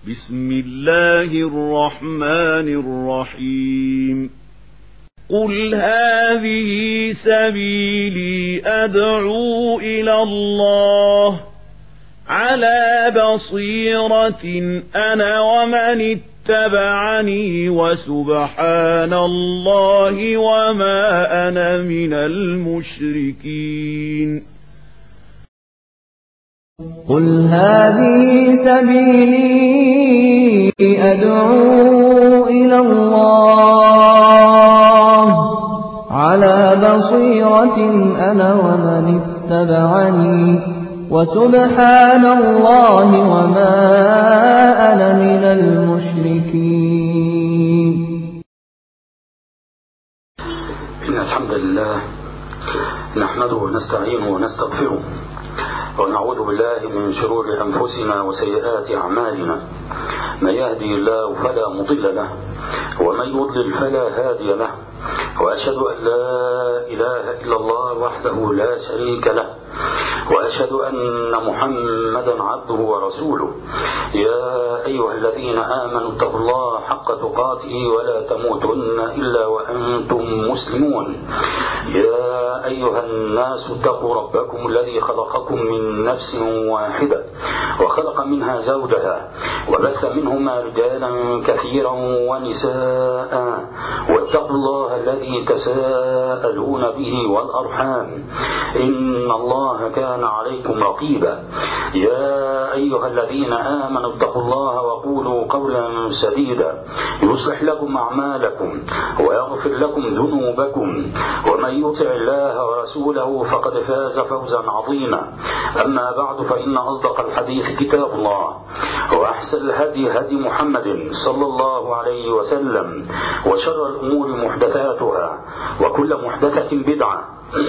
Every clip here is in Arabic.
بسم الله الرحمن الرحيم قل هذه سبيلي أدعو إلى الله على بصيرة أنا ومن اتبعني وسبحان الله وما أنا من المشركين قل هذه سبيلي أدعو إلى الله على بصيرة أنا ومن اتبعني وسبحان الله وما أنا من المشركين. إن الحمد لله نحمده ونستعينه ونستغفره ونعوذ بالله من شرور أنفسنا وسيئات أعمالنا. من يهدي الله فلا مضل له ومن يضلل فلا هادي له، وأشهد أن لا إله إلا الله وحده لا شريك له، وأشهد أن محمدا عبده ورسوله. يا أيها الذين آمنوا اتقوا الله حق تقاته ولا تموتن إلا وأنتم مسلمون. يا أيها الناس اتقوا ربكم الذي خلقكم من نفس واحدة وخلق منها زوجها وبث منهما رجالا كثيرا ونساء، واتقوا الله الذي تساءلون به والأرحام إن الله كان عليكم رقيبا. يا أيها الذين آمنوا اتقوا الله وقولوا قولا سديدا يصلح لكم أعمالكم ويغفر لكم ذنوبكم، ومن يطع الله ورسوله فقد فاز فوزا عظيما. أما بعد، فإن أصدق الحديث كتاب الله، وأحسن الهدي هدي محمد صلى الله عليه وسلم، وشر الأمور محدثاتها، وكل محدثة بدعة،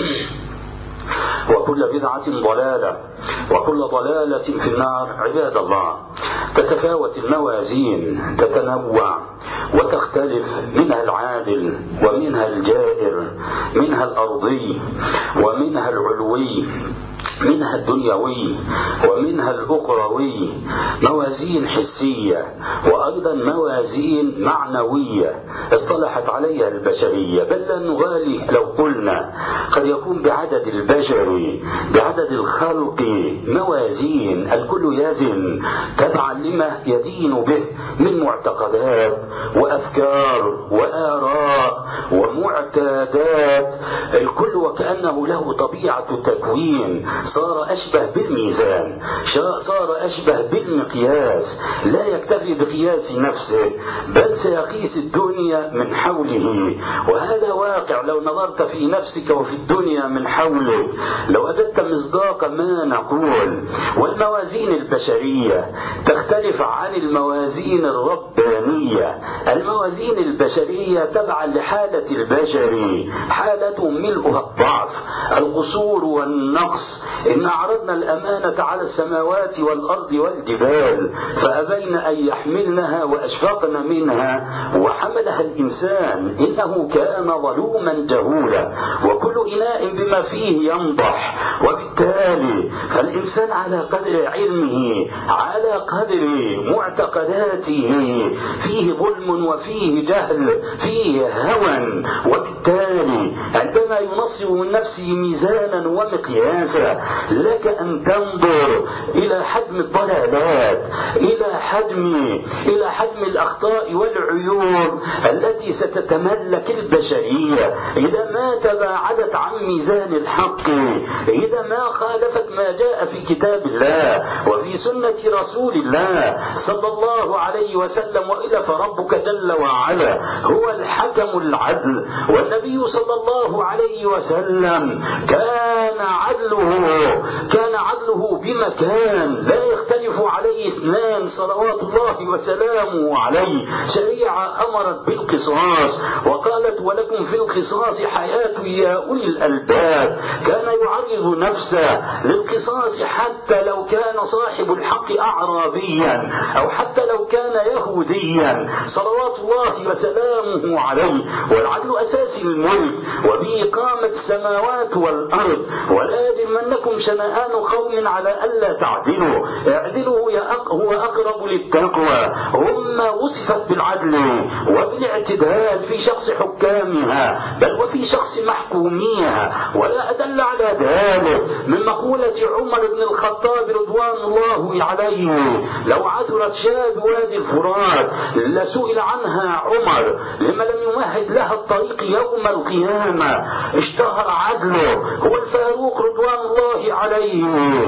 وكل بدعة ضلالة، وكل ضلالة في النار. عباد الله، تتفاوت الموازين، تتنوع وتختلف، منها العادل ومنها الجائر، منها الأرضي ومنها العلوي، منها الدنيوي ومنها الأخروي، موازين حسية وأيضا موازين معنوية اصطلحت عليها البشرية. بل لا نغالي لو قلنا قد يكون بعدد البشر، بعدد الخلق موازين، الكل يزن تبعا لما يدين به من معتقدات وأفكار وآراء ومعتادات، الكل وكأنه له طبيعة تكوين، صار أشبه بالميزان، صار أشبه بالمقياس، لا يكتفي بقياس نفسه بل سيقيس الدنيا من حوله. وهذا واقع لو نظرت في نفسك وفي الدنيا من حولك لو أجدت مصداق ما نقول. والموازين البشرية تختلف عن الموازين الربانية. الموازين البشرية تبعا لحالة البشر، حالة ملؤها الضعف، القصور والنقص. إن عرضنا الأمانة على السماوات والأرض والجبال فأبين أن يحملنها وأشفقن منها وحملها الإنسان إنه كان ظلوما جهولا، وكل إناء بما فيه ينضح. وبالتالي فالإنسان على قدر علمه، على قدر معتقداته، فيه ظلم وفيه جهل، فيه هوى. وبالتالي عندما ينصب من نفسه ميزانا ومقياسا لك أن تنظر إلى حجم الضلالات، إلى حجم الأخطاء والعيوب التي ستتملك البشرية إذا ما تباعدت عن ميزان الحق، إذا ما خالفت ما جاء في كتاب الله وفي سنة رسول الله صلى الله عليه وسلم. وإلا فربك جل وعلا هو الحكم العدل، والنبي صلى الله عليه وسلم كان عدله بمكان لا يختلف عليه اثنان صلوات الله وسلامه عليه. شريعة أمرت بالقصاص وقالت ولكم في القصاص حياة يا أولي الألباب. كان يعرض نفسه للقصاص حتى لو كان صاحب الحق أعرابيا أو حتى لو كان يهوديا صلوات الله وسلامه عليه. والعدل أساس الملك وبه قامت السماوات والأرض. ولا يجرمنكم شنآن قوم على ألا تعدلوا اعدلوا هو أقرب للتقوى. أمة وصفت بالعدل وبالاعتدال في شخص حكامها بل وفي شخص محكوميها، ولا أدل على ذلك من مقولة عمر بن الخطاب رضوان الله عليه: لو عثرت شاة بوادي الفرات لسئل عنها عمر لما لم يمهد لها الطريق يوم القيامة. اشتهر عدله، هو الفاروق رضوان الله عليه،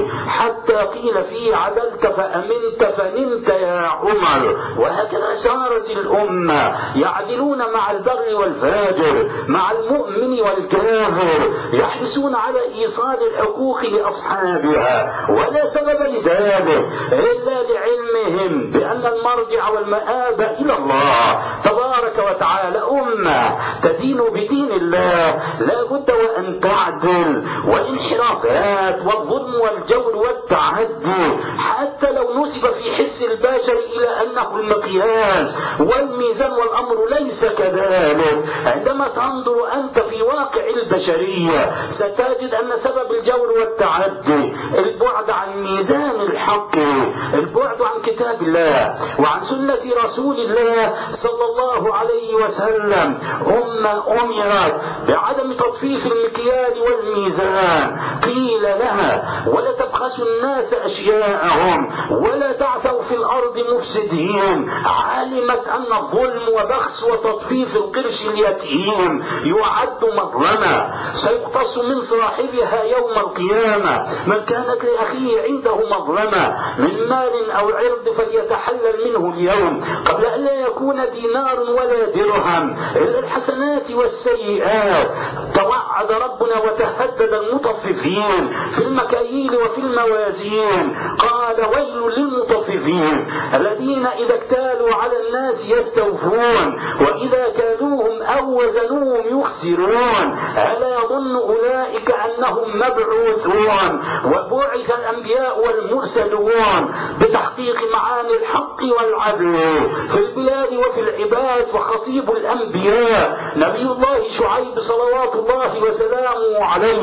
حتى قيل فيه: عدلت فأمنت فنمت يا عمر. وهكذا سارت الأمة يعدلون مع البر والفاجر، مع المؤمن والكافر، يحرصون على إيصال الحقوق لأصحابها، ولا سبب لذلك إلا لعلمهم بأن المرجع والمآب إلى الله تبارك وتعالى. أمة تدين بدين الله لا بد وأن تعدل، والانحرافات والظلم والجور والتعدي حتى لو نسب في حس البشر إلى أنه المقياس والميزان والأمر ليس كذلك. عندما تنظر أنت في واقع البشرية ستجد أن سبب الجور والتعدي البعد عن ميزان الحق، البعد عن كتاب الله وعن سنة رسول الله صلى الله عليه وسلم. أمة أمرت بعدم تطفيف المكيال والميزان، قيل لها: ولا تبخسوا الناس أشياءهم ولا تعثوا في الأرض مفسدين. علمت أن الظلم وبخس وتطفيف القرش اليتيم يعد مظلمة سيقتص من صاحبها يوم القيامة. من كانت لأخيه عنده مظلمة من مال أو عرض فليتحلل منه اليوم قبل أن لا يكون دينار ولا درهم إلا الحسنات والسيئات. توعد ربنا وتهدد المطففين في المكاييل وفي الموازين، قال: ويل للمطففين الذين إذا اكتالوا على الناس يستوفون وإذا كالوهم أو وزنوهم يخسرون. ألا يظن أولئك أنهم مبعوثون؟ وبعث الأنبياء والمرسلون بتحقيق معاني الحق والعدل في البلاد وفي العباد. فخطيب الأنبياء نبي الله شعيب صلوات الله وسلامه عليه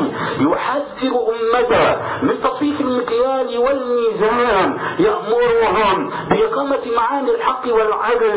يحذر أمته من تطفيف المكيال والميزان، يأمرهم بإقامة معاني الحق والعدل،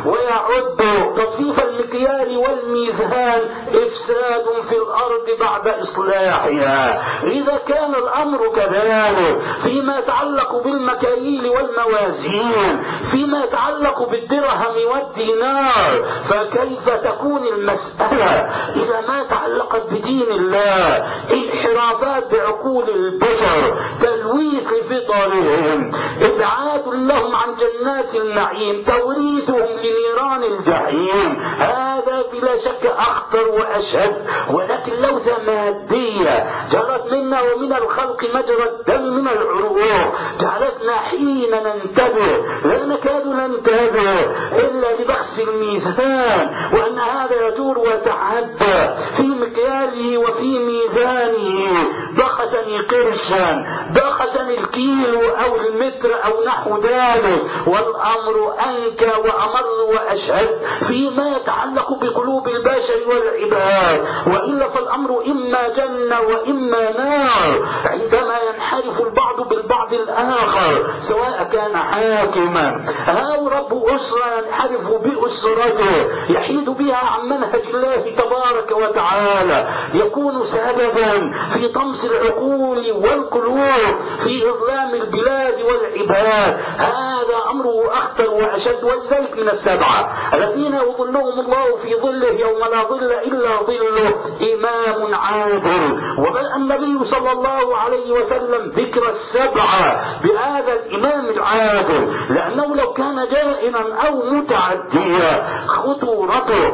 ويعد تطفيف المكيال والميزان إفساد في الأرض بعد إصلاحها. إذا كان الأمر كذلك فيما يتعلق بالمكاييل والموازين، فيما يتعلق بالدرهم والدينار، فكيف تكون المسألة إذا ما تعلقت بدين الله؟ انحرافات بعقول البشر، تلويث لفطرهم، إبعاد لهم عن جنات النعيم، توريثهم لنيران الجحيم. هذا بلا شك أخطر وأشد. ولكن لوثة مادية جرت منا ومن الخلق مجرى الدم من العروق جعلتنا حين ننتبه لا نكاد ننتبه إلا لبخس الميزان، وأن هذا يدور ويتعدى في مكياله وفي ميزانه. بخسني قرشا، بخسني الكيلو أو المتر أو نحو ذلك. والأمر أنكى وأمر وأشهد فيما يتعلق بقلوب البشر والعباد، وإلا فالأمر إما جنة وإما نار عندما ينحرف البعض بالبعض الآخر، سواء كان حاكما أو رب أسرة ينحرف بأسرته يحيد بها عن منهج الله تبارك وتعالى، يكون سببا في طمس العقول والقلوب، في إظلام البلاد والعباد. هذا أمره أخطر وأشد. ولذلك من السبعة الذين يظلهم الله في ظله يوم لا ظل إلا ظله إمام عادل. وبدأ النبي صلى الله عليه وسلم ذكر السبعة بهذا الإمام العادل، لأنه لو كان جائرا أو متعديا خطورته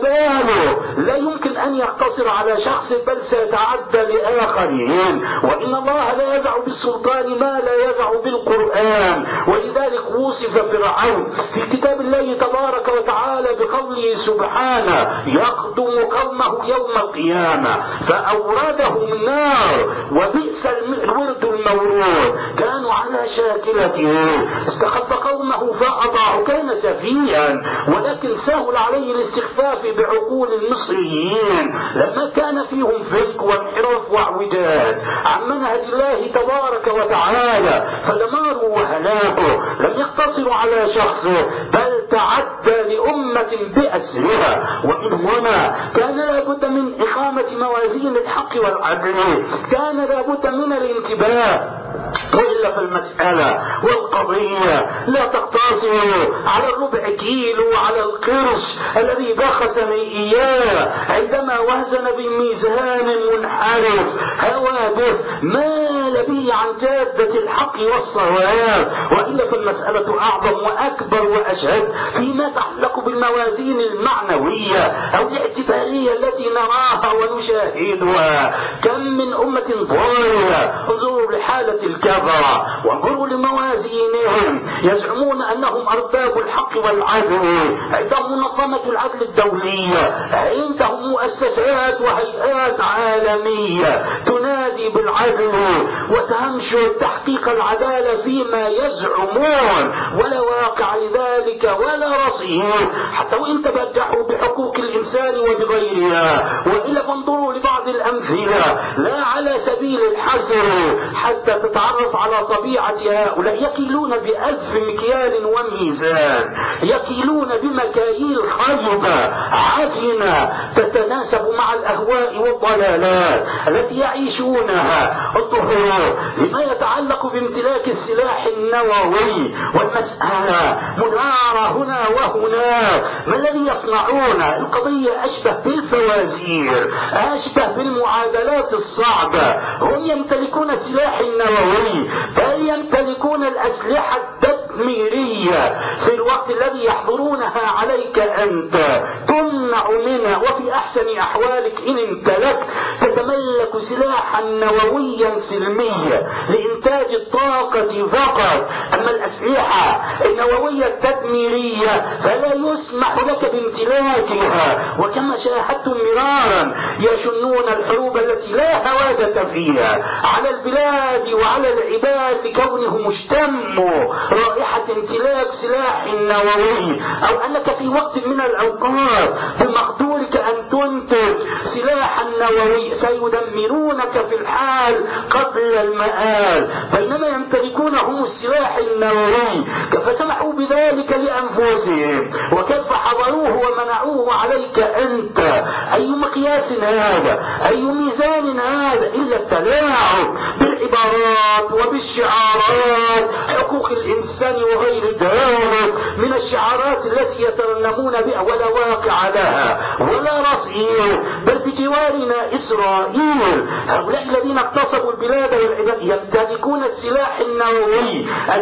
وباله لا يمكن أن يقتصر على شخص، بل سيتعدى لآخرين. وإن الله لا يزع بالسلطان ما لا يزع بالقرآن. ولذلك وصف فرعون في كتاب الله تبارك وتعالى بقوله سبحانه يقدم قومه يوم القيامة فأوردهم النار وبئس الورد المورود. كانوا على شاكلته، استخف قومه فأطاعوا، كان سفيها ولكن سهل عليه الاستخفاف بعقول المصريين لما كان فيهم فسق وانحراف واعوجاج عن منهج الله تبارك وتعالى، فدماره وهلاكه لم يقتصروا على شخصه بل تعدى لأمة بأسرها. ومن هنا كان لابد من إقامة موازين الحق والعدل، كان لابد من الانتباه، وإلا فالمسألة والقضية لا تقتصر على الربع كيلو على القرش الذي بخسني إياه عندما وزن بميزان منحرف هوى به مال به عن جادة الحق والصواب. وإلا فالمسألة أعظم وأكبر وأشهد فيما يتعلق بالموازين المعنوية أو الاعتبارية التي نراها ونشاهدها. كم من أمة ضالة، انظروا لحالة الكفرة وانظروا لموازينهم، يزعمون أنهم أرباب الحق والعدل، عندهم منظمة العدل الدولية، عندهم مؤسسات وهيئات عالمية تنادي بالعدل وتنشر تحقيق العدالة فيما يزعمون، ولا واقع لذلك ولا رصيد حتى وإن تبجحوا بحقوق الإنسان وبغيرها. وإلا فانظروا لبعض الأمثلة لا على سبيل الحصر حتى تتعرف على طبيعة هؤلاء. يكيلون ب1000 مكيال وميزان، يكيلون بمكاييل خيبة عفنة تتناسب مع الأهواء والضلالات التي يعيشونها. انظروا لما يتعلق بامتلاك السلاح النووي والمسألة منارة هنا وهناك، ما الذي يصنعون؟ القضية أشبه بالفوازير، أشبه بالمعادلات الصعبة. هم يمتلكون السلاح النووي بل يمتلكون الأسلحة التدميرية في الوقت الذي يحضرونها عليك أنت تمنع منها، وفي أحسن أحوالك إن امتلك تتملك سلاحا نوويا سلميا لإنتاج الطاقة فقط. أما الأسلحة النووية التدميرية فلا يسمح لك بامتلاكها، وكما شاهدتم مرارا يشنون الحروب التي لا هوادة فيها على البلاد وعلى العباد لكونهم اشتموا رائحة امتلاك سلاح نووي، أو أنك في وقت من الأوقات بمقدورك أن تنتج سلاحا نووي سيدمرونك في الحال قبل المآل، بينما يمتلكون هم السلاح النووي. كيف سمحوا بذلك لأنفسهم وكيف حضروه ومنعوه عليك أنت؟ أي مقياس هذا؟ أي ميزان هذا إلا التلاعب بالعبارات وبالشعارات، حقوق الإنسان وغير ذلك من الشعارات التي يترنمون بها ولا واقع لها ولا رصيد. بل بجوارنا إسرائيل هؤلاء الذين اغتصبوا البلاد والعباد يمتلكون السلاح النووي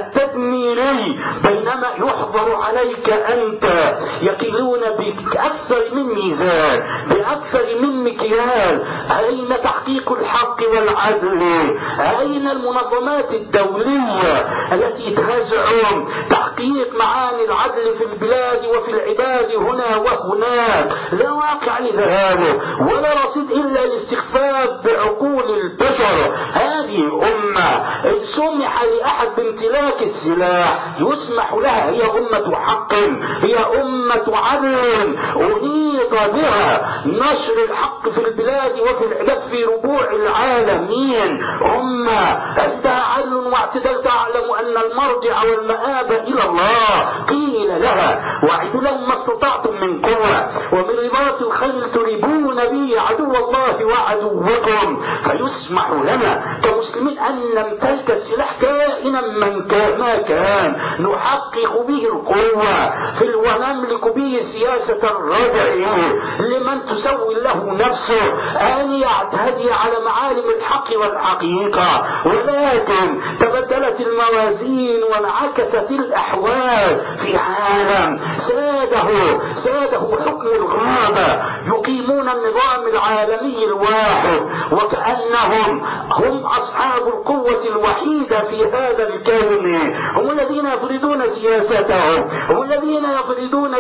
التدميري، بينما يحظر عليك أنت يكيلون بأكثر من ميزان بأكثر من مكيال. أين تحقيق الحق والعدل؟ أين المنظمات الدولية التي تزعم تحقيق معاني العدل في البلاد وفي العباد هنا وهناك؟ لا واقع لذلك ولا رصيد إلا الاستخفاف بعقول البشر. هذه أمة سمح لأحد بامتلاك السلاح يسمح لها، هي أمة حق، هي أمة عدل أنيط بها نشر الحق في البلاد وفي العباد في ربوع العالمين. أمة عندها عدل واعتدال تعلم أن المرجع والمآب إلى الله. قيل لها واعدوا لهم ما استطعتم من قوة ومن رباط الخيل تريبون به عدو الله وعدوكم. فيسمح لنا كمسلمين أن نمتلك السلاح كائنا من ما كان، نحقق به القوة ونملك به سياسة الردع لمن تسوي له نفسه أن يعتدي على معالم الحق والحقيقة. ولكن تبدلت الموازين وانعكست الأحوال في عالم ساده حكم الغابة، يقيمون النظام العالمي الواحد وكأنهم هم أصحاب القوة الوحيدة في هذا الكون، هم الذين يفرضون يفرضون سياستهم، هم الذين يفرضون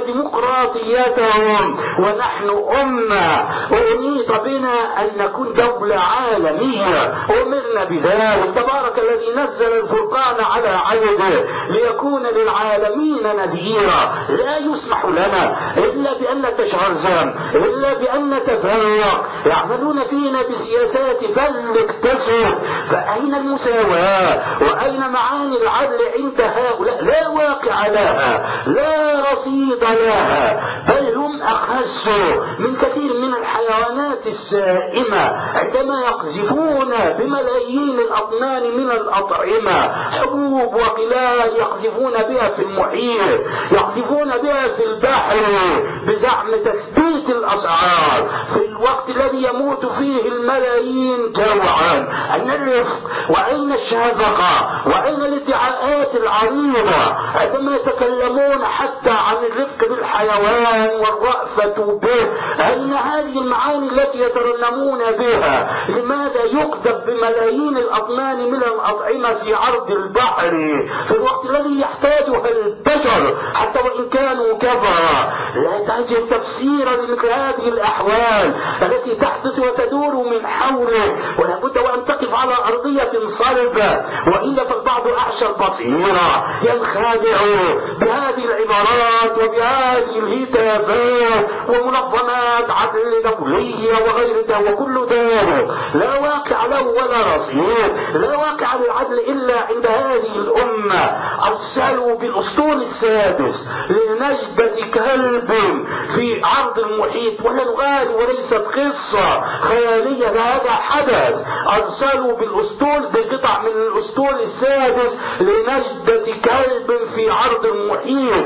ديمقراطيتهم، ونحن أمة أنيط بنا أن نكون دولة عالمية، أمرنا بذلك. تبارك الذي نزل الفرقان على عبده ليكون للعالمين نذيرا. لا يسمح لنا إلا بأن نتشرذم، إلا بأن نتفرق. يعملون فينا بسياسات فلتكتسب. فأين المساواة وأين معاني العدل عند هؤلاء؟ لا واقع لها، لا رصيد لها، بل هم أخس من كثير من الحيوانات السائمة عندما يقذفون بملايين الأطنان من الأطعمة، حبوب وقلال، يقذفون بها في المحيط، يقذفون بها في البحر بزعم تثبيت الأسعار في الوقت الذي يموت فيه الملايين جوعا. أين الرفق وأين الشفقة وأين الادعاءات العريضة عندما يتكلمون حتى عن الرفق بالحيوان والرأفة به؟ أين هذه المعاني التي يترنمون بها؟ لماذا يقذف بملايين الأطنان من الأطعمة في عرض البحر في الوقت الذي يحتاجها البشر حتى وإن كانوا كفرة؟ لا تجد تفسيرا لمثل هذه الأحوال التي تحدث وتدور من حوله، ولا بد وأن تقف على أرضية صلبة، وإلا فالبعض أعشى البصيرة ينخادع بهذه العبارات وبهذه الهتافات ومنظمات عدل دولية وغير ذلك، وكل ذلك لا واقع له ولا رصيد، لا واقع للعدل إلا عند هذه الأمة. أرسلوا بالأسطول السادس لنجدة كلب في عرض المحيط، ولا نغالي وليست قصة خيالية، هذا حدث. أرسلوا بالأسطول بقطع من الأسطول السادس لنجدة كلب في عرض المحيط،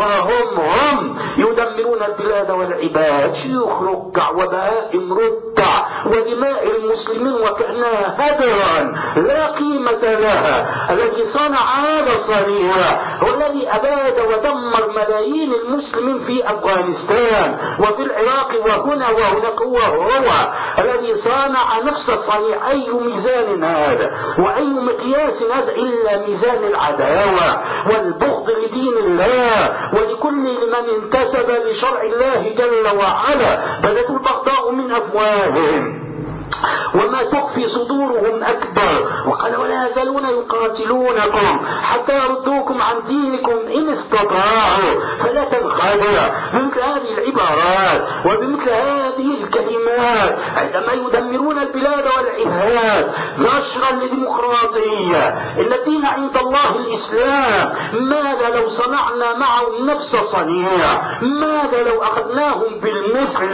وهم يدمرون البلاد والعباد، شيوخ ركع وبهائم رتع ودماء المسلمين وكأنها هدرا لا قيمة لها. الذي صنع هذا الصنيع هو الذي أباد ودمر ملايين المسلمين في أفغانستان وفي العراق وهنا وهناك، هو الذي صنع نفس الصنيع. أي ميزان هذا وأي مقياس هذا إلا ميزان العداوة والبغض لدين الله ولكل من انتسب لشرع الله جل وعلا. بدت البغضاء من أفواههم وما تخفي صدورهم أكبر، وقال ولا يزالون يقاتلونكم حتى يردوكم عن دينكم إن استطاعوا. فلا تنخدع بمثل هذه العبارات وبمثل هذه الكلمات عندما يدمرون البلاد والعباد نشرا لديمقراطية. إن الدين عند الله الإسلام. ماذا لو صنعنا معهم نفس صنيع؟ ماذا لو أخذناهم بالمثل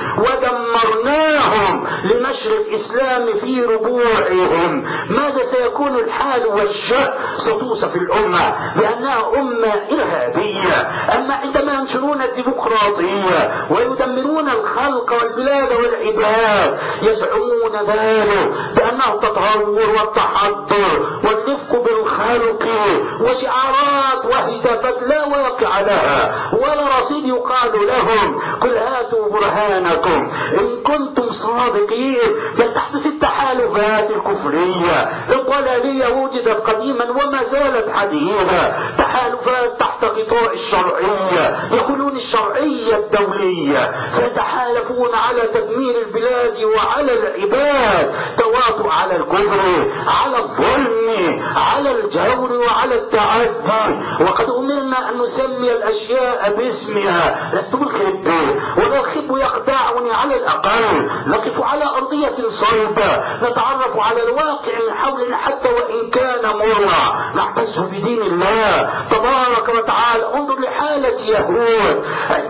ودمرناهم لنشر الإسلام في ربوعهم؟ ماذا سيكون الحال والشأن؟ ستوصف الأمة بأنها أمة إرهابية. أما عندما ينشرون الديمقراطية ويدمرون الخلق والبلاد والعباد يزعمون ذلك بأنه التطور والتحضر والرفق بالخلق وشعارات وهتافات لا واقع لها ولا رصيد. يقال لهم قل هاتوا برهانكم إن كنتم صادقين. بل تحدث التحالفات الكفرية الضلالية وجدت قديما وما زالت حديثة، تحالفات تحت غطاء الشرعية، يقولون الشرعية الدولية، فيتحالفون على تدمير البلاد وعلى العباد، تواطؤ على الكفر، على الظلم، على الجور وعلى التعدي. وقد أمرنا أن نسمي الأشياء باسمها. لست بالخب ولا الخب يخدعني، على الأقل نقف على أرضية صلبة نتعرف على الواقع من حولنا حتى وإن كان مرة، نعتز بدين الله تبارك وتعالى. انظر لحالة يهود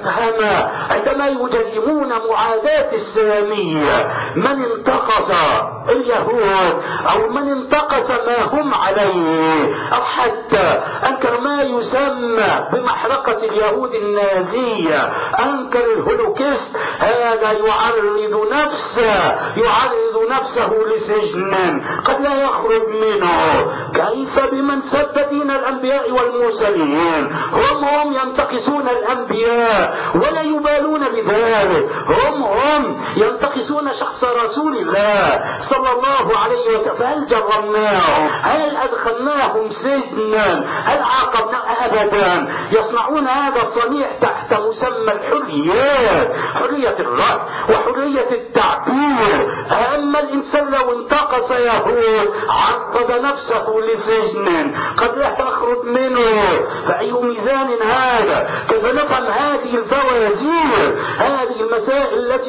عندما يجرمون معاداة السامية. من انتقص اليهود أو من انتقص ما هم عليه أو حتى أنكر ما يسمى بمحرقة اليهود النازية، أنكر الهولوكيست، هذا يعرض نفسه لسجن قد لا يخرج منه. كيف بمن سب دين الأنبياء والمرسلين؟ هم ينتقصون الأنبياء ولا يبالون بذلك، هم ينتقصون شخص رسول الله صلى الله عليه وسلم. هل جرمناهم؟ هل أدخلناهم سجن؟ زدنا، هل عاقبنا؟ أبدا. يصنعون هذا الصنيع تحت مسمى الحريات، حرية الرأي وحرية التعبير. أما الإنسان لو انتقص يهود عرض نفسه لسجن قد لا يخرج منه، فأي ميزان هذا؟ كيف نفهم هذه الفوازير، هذه المسائل التي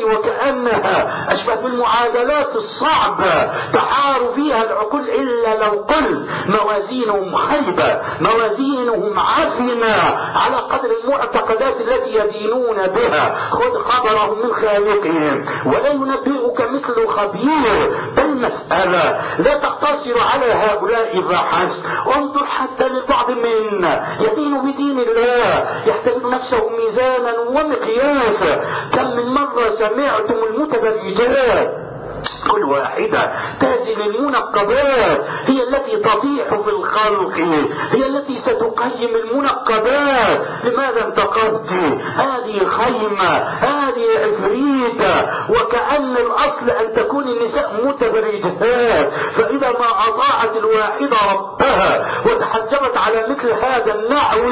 وكأنها أشبه بالمعادلات الصعبة تحار فيها العقول، إلا لو قل موازينهم خيبة، موازينهم عفنة على قدر المعتقدات التي يدينون بها. خذ خبرهم من خالقهم ولا ينبئك مثل خبير. المسألة لا تقتصر على هؤلاء فحسب، انظر حتى للبعض منا يدين بدين الله، يحتمل نفسه ميزانا ومقياسا. كم من مرة سمعتم المتبرجات كل واحدة تازن المنقبات هي التي تطيح في الخلق، هي التي ستقيم المنقبات. لماذا انتقدت؟ هذه خيمة، هذه عفريتة، وكأن الأصل أن تكون النساء متبرجات. فإذا ما أطاعت الواحدة ربها وتحجبت على مثل هذا النحو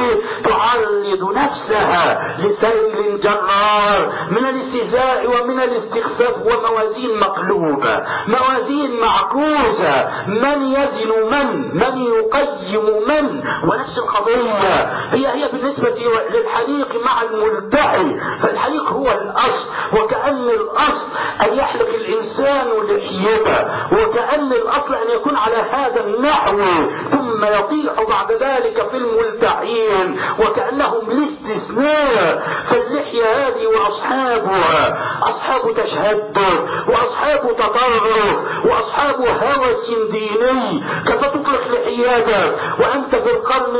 تعرض نفسها لسيل جرار من الاستهزاء ومن الاستخفاف وموازين مقلوبة، موازين معكوسة. من يزن من يقيم من؟ ونفس القضية هي بالنسبة للحليق مع الملتحي، فالحليق هو الأصل، وكأن الأصل أن يحلق الإنسان لحيته، وكأن الأصل أن يكون على هذا النحو، ثم يطيح بعد ذلك في الملتحين وكأنهم الاستثناء. فاللحية هذه وأصحابها أصحاب تشهد وأصحاب تطرف وأصحاب هوس ديني. كيف تطلق لحياتك وأنت في القرن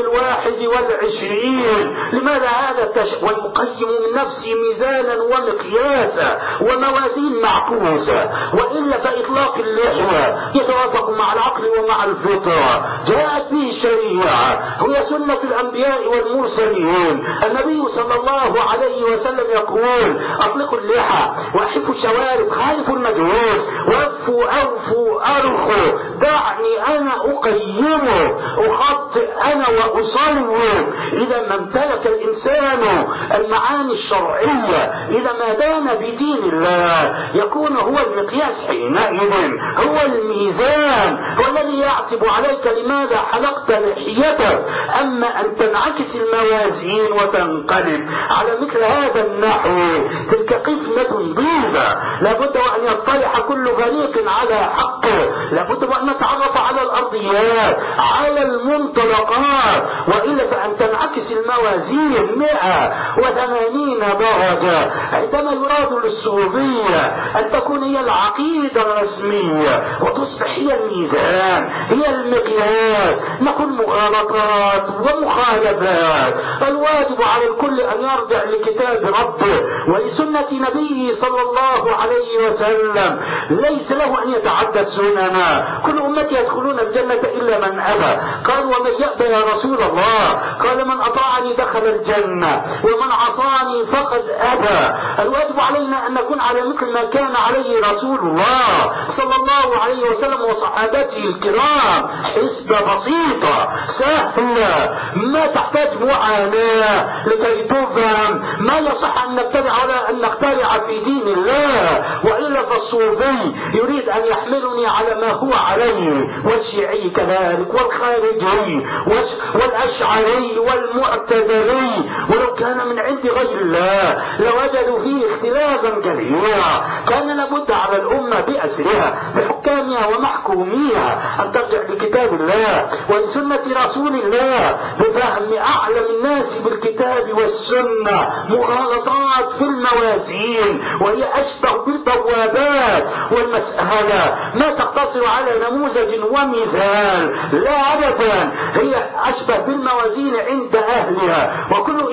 21؟ لماذا هذا ويقيم من نفسه ميزانا ومقياسا وموازين معكوسة؟ وإلا فإطلاق اللحية يتوافق مع العقل ومع الفطرة، جاءت به الشريعة، هي سنة الأنبياء والمرسلين. النبي صلى الله عليه وسلم يقول: أطلقوا اللحى وأحفوا الشوارب، خالفوا المجوس، وفوا أوفوا أرخوا، دعني أنا أقيمه، أخطئ أنا وأصلب. إذا ما امتلك الإنسان المعاني الشرعية، إذا ما دان بدين الله، يكون هو المقياس حينئذ، هو الميزان، هو الذي يعتب عليك لماذا حلقت لحيتك. أما أن تنعكس الموازين وتنقلب على مثل هذا النحو، تلك قسمة ضيزة. لابد وأن يصطلح كل فريق على حقه، لابد وأن نتعرف على الأرضيات، على المنطلقات، وإلا فأن تنعكس الموازين 180 درجة. عندما يراد للصوفية أن تكون هي العقيدة الرسمية وتصبح هي الميزان، هي المقياس، نكون مغالطات ومخالفات. الواجب على الكل أن يرجع لكتاب ربه ولسنة نبيه صلى الله عليه وسلم. ليس له أن يتعدى السنن. كل أمتي يدخلون الجنة إلا من أبى. قال: ومن يأبى يا رسول الله؟ قال: من أطاعني دخل الجنة ومن عصاني فقد أبى. الواجب علينا أن نكون على مثل ما كان عليه رسول الله صلى الله عليه وسلم وصحابته الكرام، حسبة بسيطة سهلة ما تحتاج معاناة لكي تفهم. ما يصح أن نبتدع ولا أن نخترع في دين الله، وإلا فالصوفي يريد أن يحملني على ما هو عليه، والشيعي كذلك، والخارجي والأشعري والمعتزلي، ولو كان من عند غير الله لوجدوا فيه اختلافا كثيرا. كان لابد على الأمة بأسرها بحكامها ومحكوميها أن ترجع لكتاب الله ولسنة رسول الله بفهم أعلم الناس بالكتاب والسنة. مغالطات في الموازين وهي أشبه بالبوابات، والمسألة ما تقتصر على نموذج ومثال، لا أبدا، هي أشبه بالموازين عند أهلها. وكل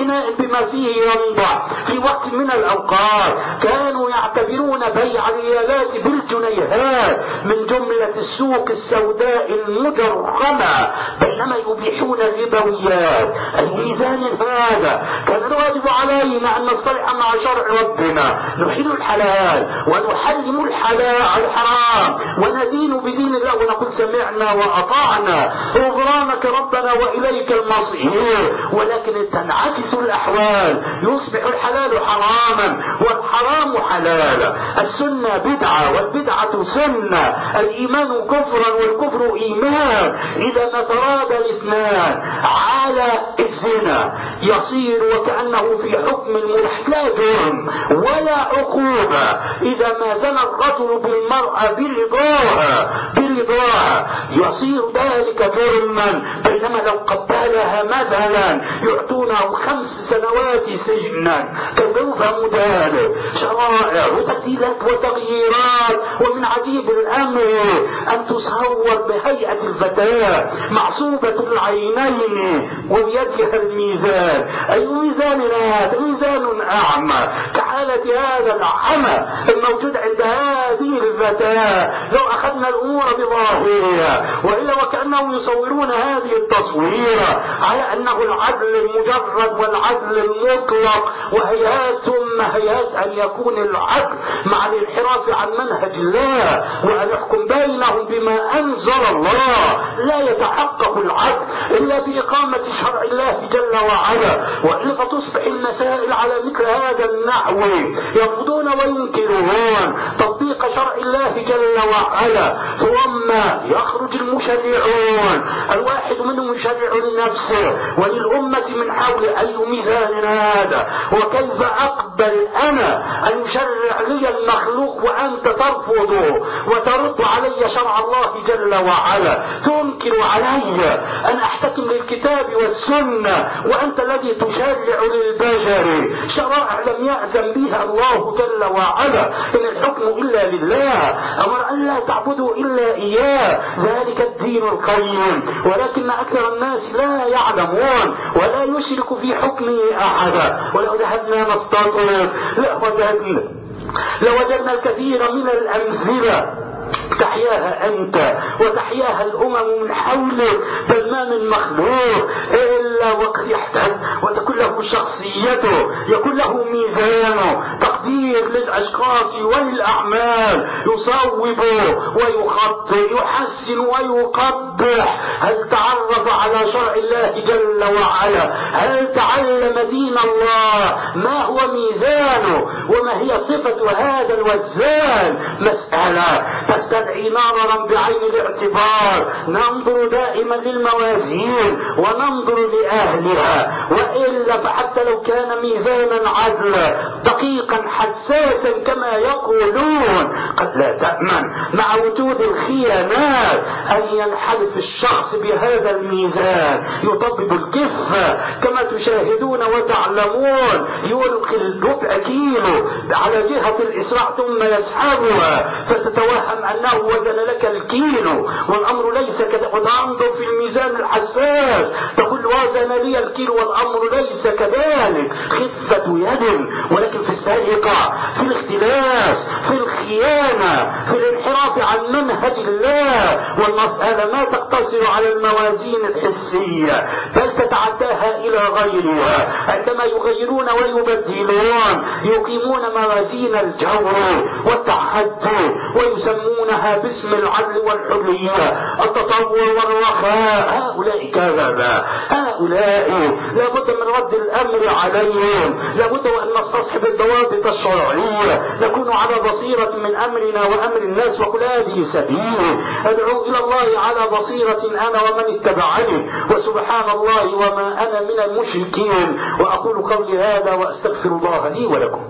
إناء بما فيه ينضح في وقت من الأوقات. كانوا يعتبرون بيع الريالات بالجنيهات من جملة السوق السوداء المجرمة، بينما يبيحون الربويات. أي ميزان هذا؟ كان الواجب علينا أن نصطلح مع شرع ربنا، نحل الحلال ونحرم الحرام، وندين بدين الله ونقول سمعنا وأطعنا غفرانك ربنا وإليك المصير. ولكن تنعكس الأحوال، يصبح الحلال حراما والحرام حلالا، السنة بدعة والبدعة سنة، الإيمان كفرا والكفر إيمان. إذا ما تراد الاثنان على الزنا يصير وكأنه في حكم الملح، لا جرم ولا عقوبة إذا ما زنى الرجل بالمرأة برضاها يصير ذلك جرما، بينما لو قبلها مثلا يعطونه 5 سنوات سجنا. كيف يفهم ذلك؟ شرائع وتبديلات وتغييرات. ومن عجيب الأمر أن تصور بهيئة الفتاة معصوبة العينين وبيدها الميزان. أي ميزان هذا؟ ميزان أعمى كحالة هذا العمى الموجود عند هذه الفتاة. لو أخذنا الأمور بظاهرها، وإلا وكأنهم يصورون هذه التصوير على أنه العدل المجرد والعدل المطلق، وهيات أن يكون العدل مع الانحراف عن منهج الله، وأن يحكم بينهم بما أنزل الله. لا يتحقق العدل إلا بإقامة شرع الله جل وعلا، وإلا فتصبح المسائل على مثل هذا النحو، يرفضون وينكرون تطبيق شرع الله جل وعلا. ثم يخرج المشرعون، الواحد منهم يشرع لنفسه وللأمة من حول. أي ميزان هذا؟ وكيف أقبل أنا أن يشرع لي المخلوق وأنت ترفضه وترد علي شرع الله جل وعلا؟ تنكر علي أن أحتكم للكتاب والسنة وأنت الذي تشرع للبشر شرائع لم يأذن بها الله جل وعلا. إن الحكم إلا لله، أمر أن لا تعبدوا إلا إياه، ذلك الدين القيم. ولكن أكثر الناس لا يعلمون ولا يشرك في حكمه أحدا. ولو ذهبنا نستطرد لوجدنا الكثير من الأمثلة تحياها أنت وتحياها الأمم من حولك، بل ما من مخلوق إلا وقد يحتاج وتكون له شخصيته، يكون له ميزانه، تقدير للأشخاص وللأعمال، يصوب ويخطئ، يحسن ويقبح. هل تعرف على شرع الله جل وعلا؟ هل تعلم دين الله؟ ما هو ميزانه وما هي صفة هذا الوزان؟ مسألة تستدعي نظرا بعين الاعتبار. ننظر دائما للموازين وننظر لأهلها، وإلا فحتى لو كان ميزانا عدلا دقيقا حساسا كما يقولون قد لا تأمن مع وجود الخيانات أن ينحرف الشخص بهذا الميزان، يطبب الكفة كما تشاهدون وتعلمون، يلقي الربع كيلو على جهة الإسراع ثم يسحبها فتتوهم أنه وزن لك الكيلو والأمر ليس كذا. وتنظر في الميزان الحساس تقول وزن لي الكيلو والأمر ليس كذلك. خفة يد. ولكن في السرقة، في الاختلاس، في الخيانة، في الانحراف عن منهج الله، والمسألة ما تقتصر على الموازين الحسية بل تتعداها إلى غيرها. عندما يغيرون ويبدلون يقيمون موازين الجور والتعدي ويسمونها باسم العدل والحرية، التطور والرخاء. هؤلاء كذبا، هؤلاء لابد من رد الأمر عليهم، لابد وأن نستصحب الضوابط الشرعية، نكون على بصيرة من أمرنا وأمر الناس. وقل هذه سبيلي أدعو إلى الله على بصيرة أنا ومن اتبعني، وسبحان الله وما أنا من المشركين. وأقول قولي هذا وأستغفر الله لي ولكم.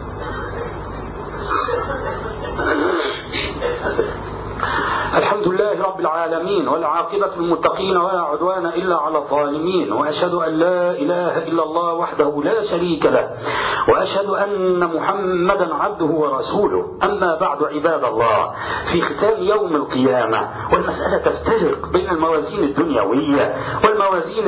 الحمد لله لله رب العالمين، والعاقبة للمتقين ولا عدوان إلا على الظالمين، وأشهد أن لا إله إلا الله وحده لا شريك له، وأشهد أن محمدا عبده ورسوله. أما بعد عباد الله، في ختام يوم القيامة والمسألة تفترق بين الموازين الدنيوية والموازين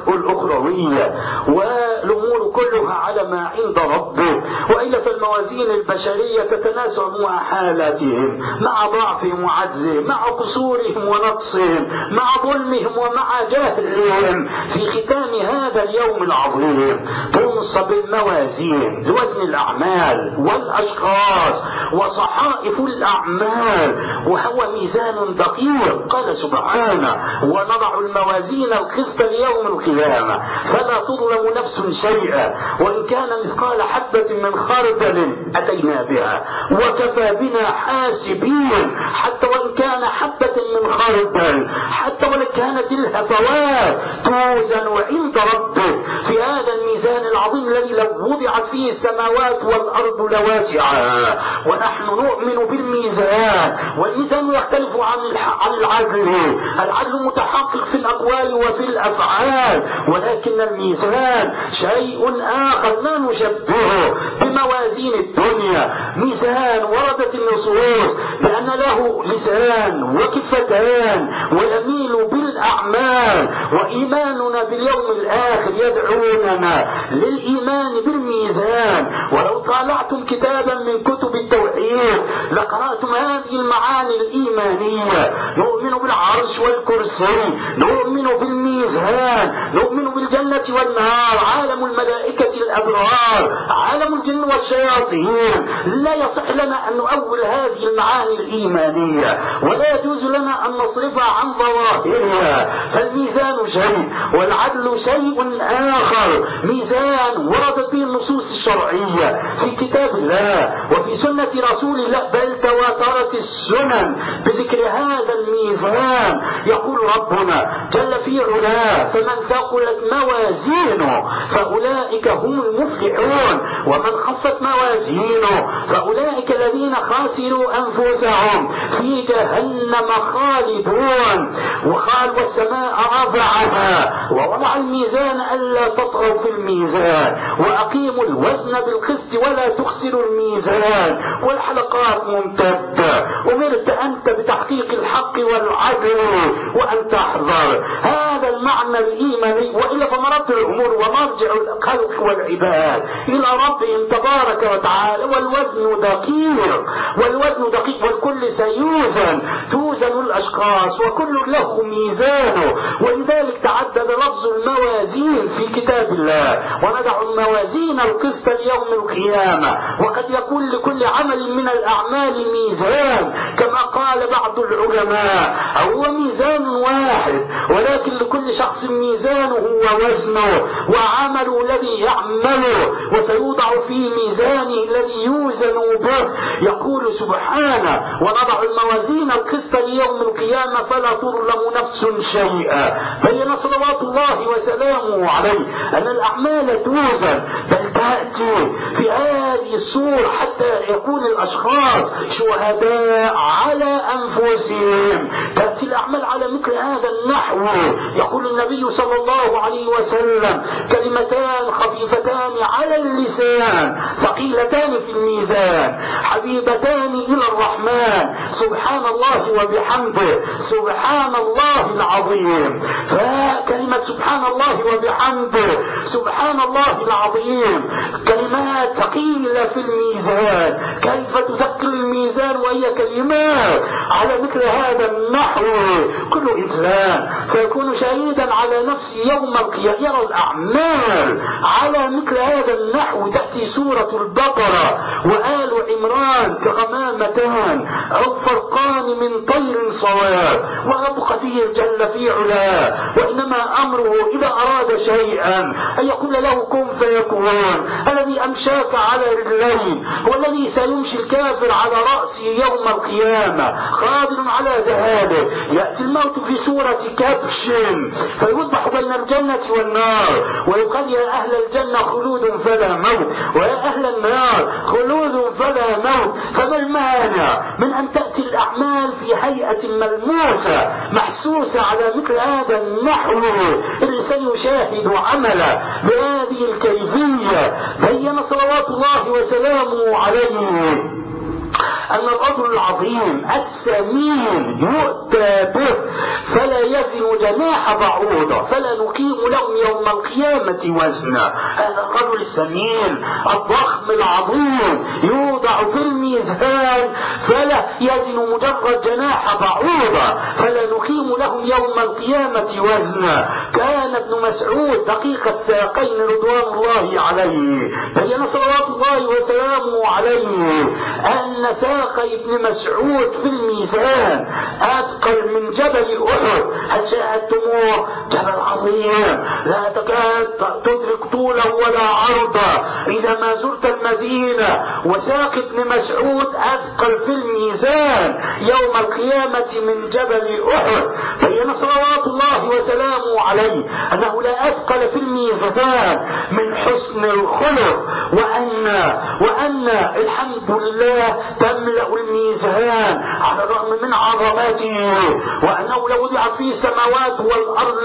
الأخروية، والأمور كلها على ما عند ربه، وإلا فالموازين البشرية تتناسب مع حالاتهم، مع ضعفهم وعجزهم، مع قصورهم ونقصهم، مع ظلمهم ومع جهلهم. في ختام هذا اليوم العظيم تنصب الموازين لوزن الأعمال والأشخاص وصحائف الأعمال، وهو ميزان دقيق. قال سبحانه: ونضع الموازين القسط ليوم القيامة فلا تظلم نفس شيئا وإن كان مثقال حبة من خردل أتينا بها وكفى بنا حاسبين. حتى وإن كان حبة من خردل، حتى وإن كانت الهفوات، توزن عند ربك في هذا الميزان العظيم الذي لو وضعت فيه السماوات والأرض لواسعة. ونحن نؤمن بالميزان، والميزان يختلف عن العدل. العدل متحقق في الأقوال وفي الأفعال، ولكن الميزان شيء آخر لا نشبهه بموازين الدنيا. ميزان وردت النصوص بأن له لسان وكفتان ويميل بالأعمال، وإيماننا باليوم الآخر يدعوننا للإيمان بالميزان. ولو طالعتم كتابا من كتب التوحيد لقرأتم هذه المعاني الإيمانية. نؤمن بالعرش والكرسي، نؤمن بالميزان، نؤمن بالجنة والنار، عالم الملائكة الأبرار، عالم الجن والشياطين. لا يصح لنا أن نؤول هذه المعاني الإيمانية، ولا يجوز لنا أن نصرفها عن ظواهرها. فالميزان شيء والعدل شيء آخر. ميزان وردت به النصوص الشرعية في كتاب الله وفي سنة رسول الله، بل تواترت السنن بذكر هذا الميزان. يقول ربنا جل في علاه: فمن ثقلت موازينه فأولئك هم المفلحون، ومن خفت موازينه فأولئك الذين خاسروا أنفسهم في جهنم خالدون. وقال: والسماء رفعها ووضع الميزان ألا تطغوا في الميزان وأقيموا الوزن بالقسط ولا تخسروا الميزان. والحلقات ممتدة. أمرت أنت بتحقيق الحق والعدل وأن تحذر هذا المعنى الإيماني، وإلا فمرات الأمور ومرجع الخلق والعباد إلى ربهم تبارك وتعالى. والوزن دقيق، والوزن دقيق، والكل سيوزن. توزن الأشخاص وكل له ميزانه. ولذلك تعدد لفظ الموازين في كتاب الله: ونضع الموازين القسط ليوم القيامة. وقد يكون لكل عمل من الأعمال ميزان، كما قال بعض العلماء: هو ميزان واحد، ولكن لكل شخص ميزانه ووزنه وعمله الذي يعمله، وسيوضع في ميزانه الذي يوزن به. يقول سبحانه: ونضع الموازين القسط ليوم القيامة فلا تظلم نفس شيئا. بين صلوات الله وسلامه عليه أن الأعمال توزن، بل تأتي في هذه الصورة حتى يكون الأشخاص شهداء على أنفسهم. تأتي الأعمال على مثل هذا النحو. يقول النبي صلى الله عليه وسلم: كلمتان خفيفتان على اللسان ثقيلتان في الميزان حبيبتان إلى الرحمن، سبحان الله وبحمده، سبحان الله العظيم. فكلمة سبحان الله وبحمده، سبحان الله العظيم، كلمات ثقيلة في الميزان. كيف تثقل الميزان وهي كلمات على مثل هذا النحو؟ كل إنسان سيكون شهيدا على نفسه يوم القيامة، يرى الأعمال على مثل هذا النحو. تأتي سورة البقرة وآل عمران كغمامتان أو فرقان من طير صواب، وأبقى جل في علاه: وإنما أمره إذا أراد شيئا أن يقول له كن فيكون. الذي أمشاك على رجلين هو الذي سيمشي الكافر على رأسه يوم القيامة، قادر على ذهابه. يأتي الموت في سورة كبش فيوضح بين الجنة والنار، ويقال: يا أهل الجنة خلود فلا موت، ويا أهل النار خلود فلا موت. فما المانع من أن تأتي تأتي الأعمال في هيئة ملموسة محسوسة على مثل هذا النحو، الإنسان يشاهد عمله بهذه الكيفية. بين صلوات الله وسلامه عليه أن الرجل العظيم السمين يؤتى به فلا يزن جناح بعوضة فلا نقيم لهم يوم القيامة وزنا. هذا الرجل السمين الضخم العظيم يوضع في الميزان فلا يزن مجرد جناح بعوضة فلا نقيم لهم يوم القيامة وزنا. كان ابن مسعود دقيق الساقين رضوان الله عليه بين صلوات الله وسلامه عليه أن ساق ابن مسعود في الميزان أثقل من جبل أحد. هل شاهدتموه؟ جبل عظيم لا تكاد تدرك طوله ولا عرضه. إذا ما زرت المدينة وساق ابن مسعود أثقل في الميزان يوم القيامة من جبل أحد. بين صلوات الله وسلامه عليه أنه لا أثقل في الميزان من حسن الخلق، وأن الحمد لله تملأ الميزان على الرغم من عظمته، وأنه لو وضع فيه السماوات والأرض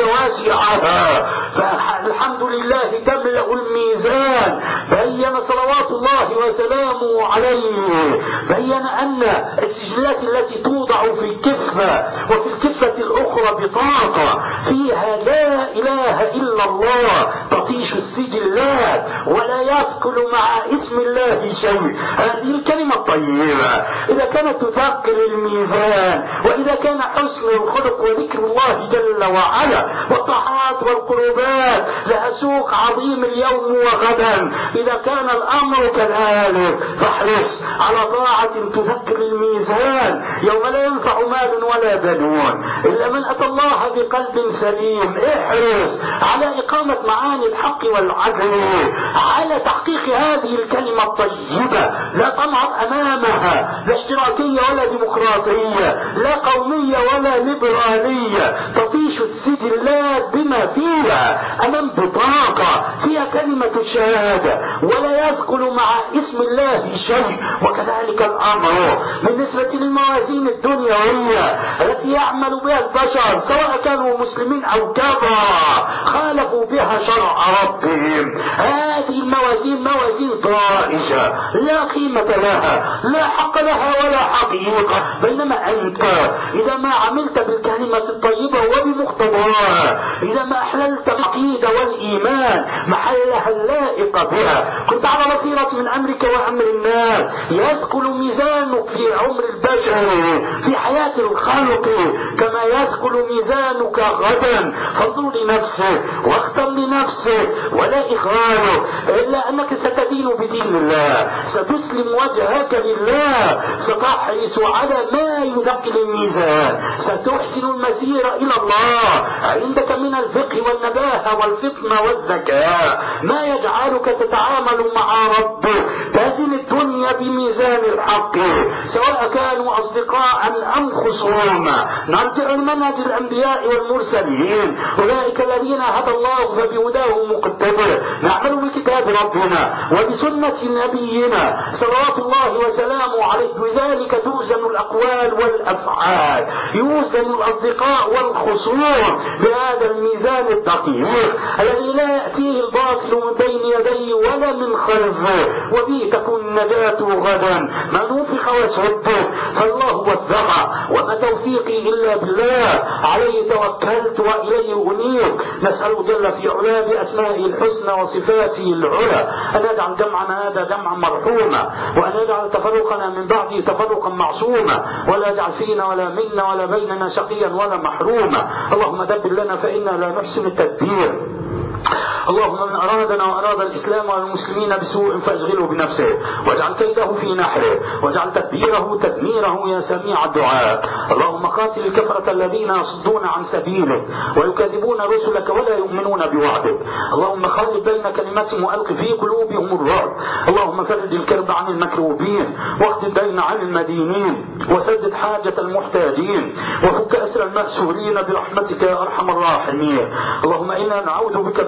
لواسعها فالحمد لله تملأ الميزان. بين صلوات الله وسلامه عليه بين أن السجلات التي توضع في الكفة وفي الكفة الأخرى بطاقة فيها لا إله إلا الله تطيش السجلات ولا يثقل مع اسم الله شيء. هذه الكلمة الطيبة إذا كانت تثقل الميزان، وإذا كان حسن الخلق وذكر الله جل وعلا والطاعات والقربات لها سوق عظيم اليوم وغدا، إذا كان الأمر كذلك فاحرص على طاعة تثقل الميزان يوم لا ينفع مال ولا بنون إلا من أتى الله بقلب سليم. احرص على إقامة معاني الحق والعدل، على تحقيق هذه الكلمة الطيبة، لا طمع أمامها، لا اشتراكية ولا ديمقراطية، لا قومية ولا ليبرالية، تطيش السجلات بما فيها أمام بطاقة فيها كلمة الشهادة ولا يدخل مع اسم الله شيء. وكذلك الأمر بالنسبة للموازين الدنيوية التي يعمل بها البشر سواء كانوا مسلمين أو كفرة خالفوا بها شرع ربهم. هذه الموازين موازين طائشة لا قيمة لها، لا حق لها ولا حقيقة. بينما أنت إذا ما عملت بالكلمة الطيبة وبمقتضاها، إذا ما أحللت العقيدة والإيمان محلها اللائق بها، كنت على بصيرة من أمرك وأمر الناس، يثقل ميزانك في عمر البشر في حياة الخلق كما يثقل ميزانك غدا. فانظر لنفسك واختر لنفسك ولا إخوانك، إلا أنك ستدين بدين الله، ستسلم وجهك لله، ستحرص على ما يثقل الميزان، ستحسن المسير إلى الله. عندك من الفقه والنباهة والفطنة والذكاء ما يجعلك تتعامل مع ربك، تزن الدنيا بميزان الحق سواء كانوا أصدقاء أم خصوما. نرجع لمنهج الأنبياء والمرسلين، أولئك الذين هدى الله فبهداه مقتدى. نعمل بكتاب ربنا وبسنة نبينا صلوات الله وسلامه عليه، بذلك توزن الأقوال والأفعال، يوزن الأصدقاء والخصوم بهذا الميزان الدقيق الذي لا يأتيه الباطل من بين يديه ولا من خلفه، وبه تكون النجاة غدا. من وفق وسدد فالله وفقه، وما توفيقي إلا بالله، عليه توكلت وإليه أنيب. نسأل جل في علاه بأسمائه الحسنى وصفاته العلى أن يجعل جمعنا هذا جمعا مرحوما، وأن يجعل تفرقنا من بعده تفرقا معصوما، ولا يجعل فينا ولا منا ولا بيننا شقيا ولا محروما. اللهم دبر لنا فإنا لا نحسن التدبير. اللهم من أرادنا وأراد الإسلام والمسلمين بسوء فاشغله بنفسه، واجعل كيده في نحره، واجعل تدبيره تدميره يا سميع الدعاء. اللهم قاتل الكفرة الذين يصدون عن سبيلك ويكذبون رسلك ولا يؤمنون بوعدك. اللهم خلد بين كلمتهم وألق في قلوبهم الرعب. اللهم فرج الكرب عن المكروبين، واخذ الدين عن المدينين، وسدد حاجة المحتاجين، وفك أسر المأسورين برحمتك يا أرحم الراحمين. اللهم إنا نعوذ بك من درك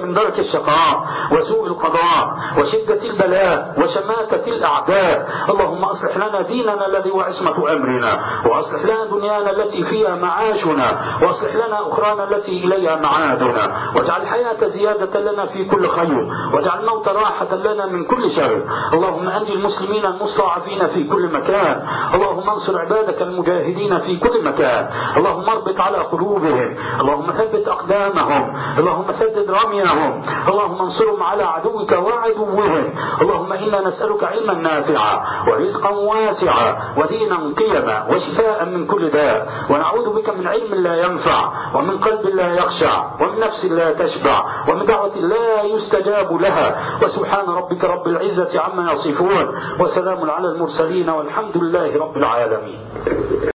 الشقاء وسوء القضاء وشدة البلاء وشماتة الأعداء. اللهم أصلح لنا ديننا الذي هو عصمة أمرنا، وأصلح لنا دنيانا التي فيها معاشنا، وأصلح لنا أخرانا التي إليها معادنا، واجعل الحياة زيادة لنا في كل خير، واجعل الموت راحة لنا من كل شر. اللهم أنجي المسلمين المستضعفين في كل مكان، اللهم انصر عبادك المجاهدين في كل مكان، اللهم اربط على قلوبهم، اللهم ثبت أقدامهم، اللهم سدد رميهم، اللهم انصرهم على عدوك وعدوهم. اللهم إنا نسألك علما نافعا ورزقا واسعا ودينا قيما وشفاء من كل داء، ونعوذ بك من علم لا ينفع ومن قلب لا يخشع ومن نفس لا تشبع ومن دعوة لا يستجاب لها. وسبحان ربك رب العزة عما يصفون، وسلام على المرسلين، والحمد لله رب العالمين.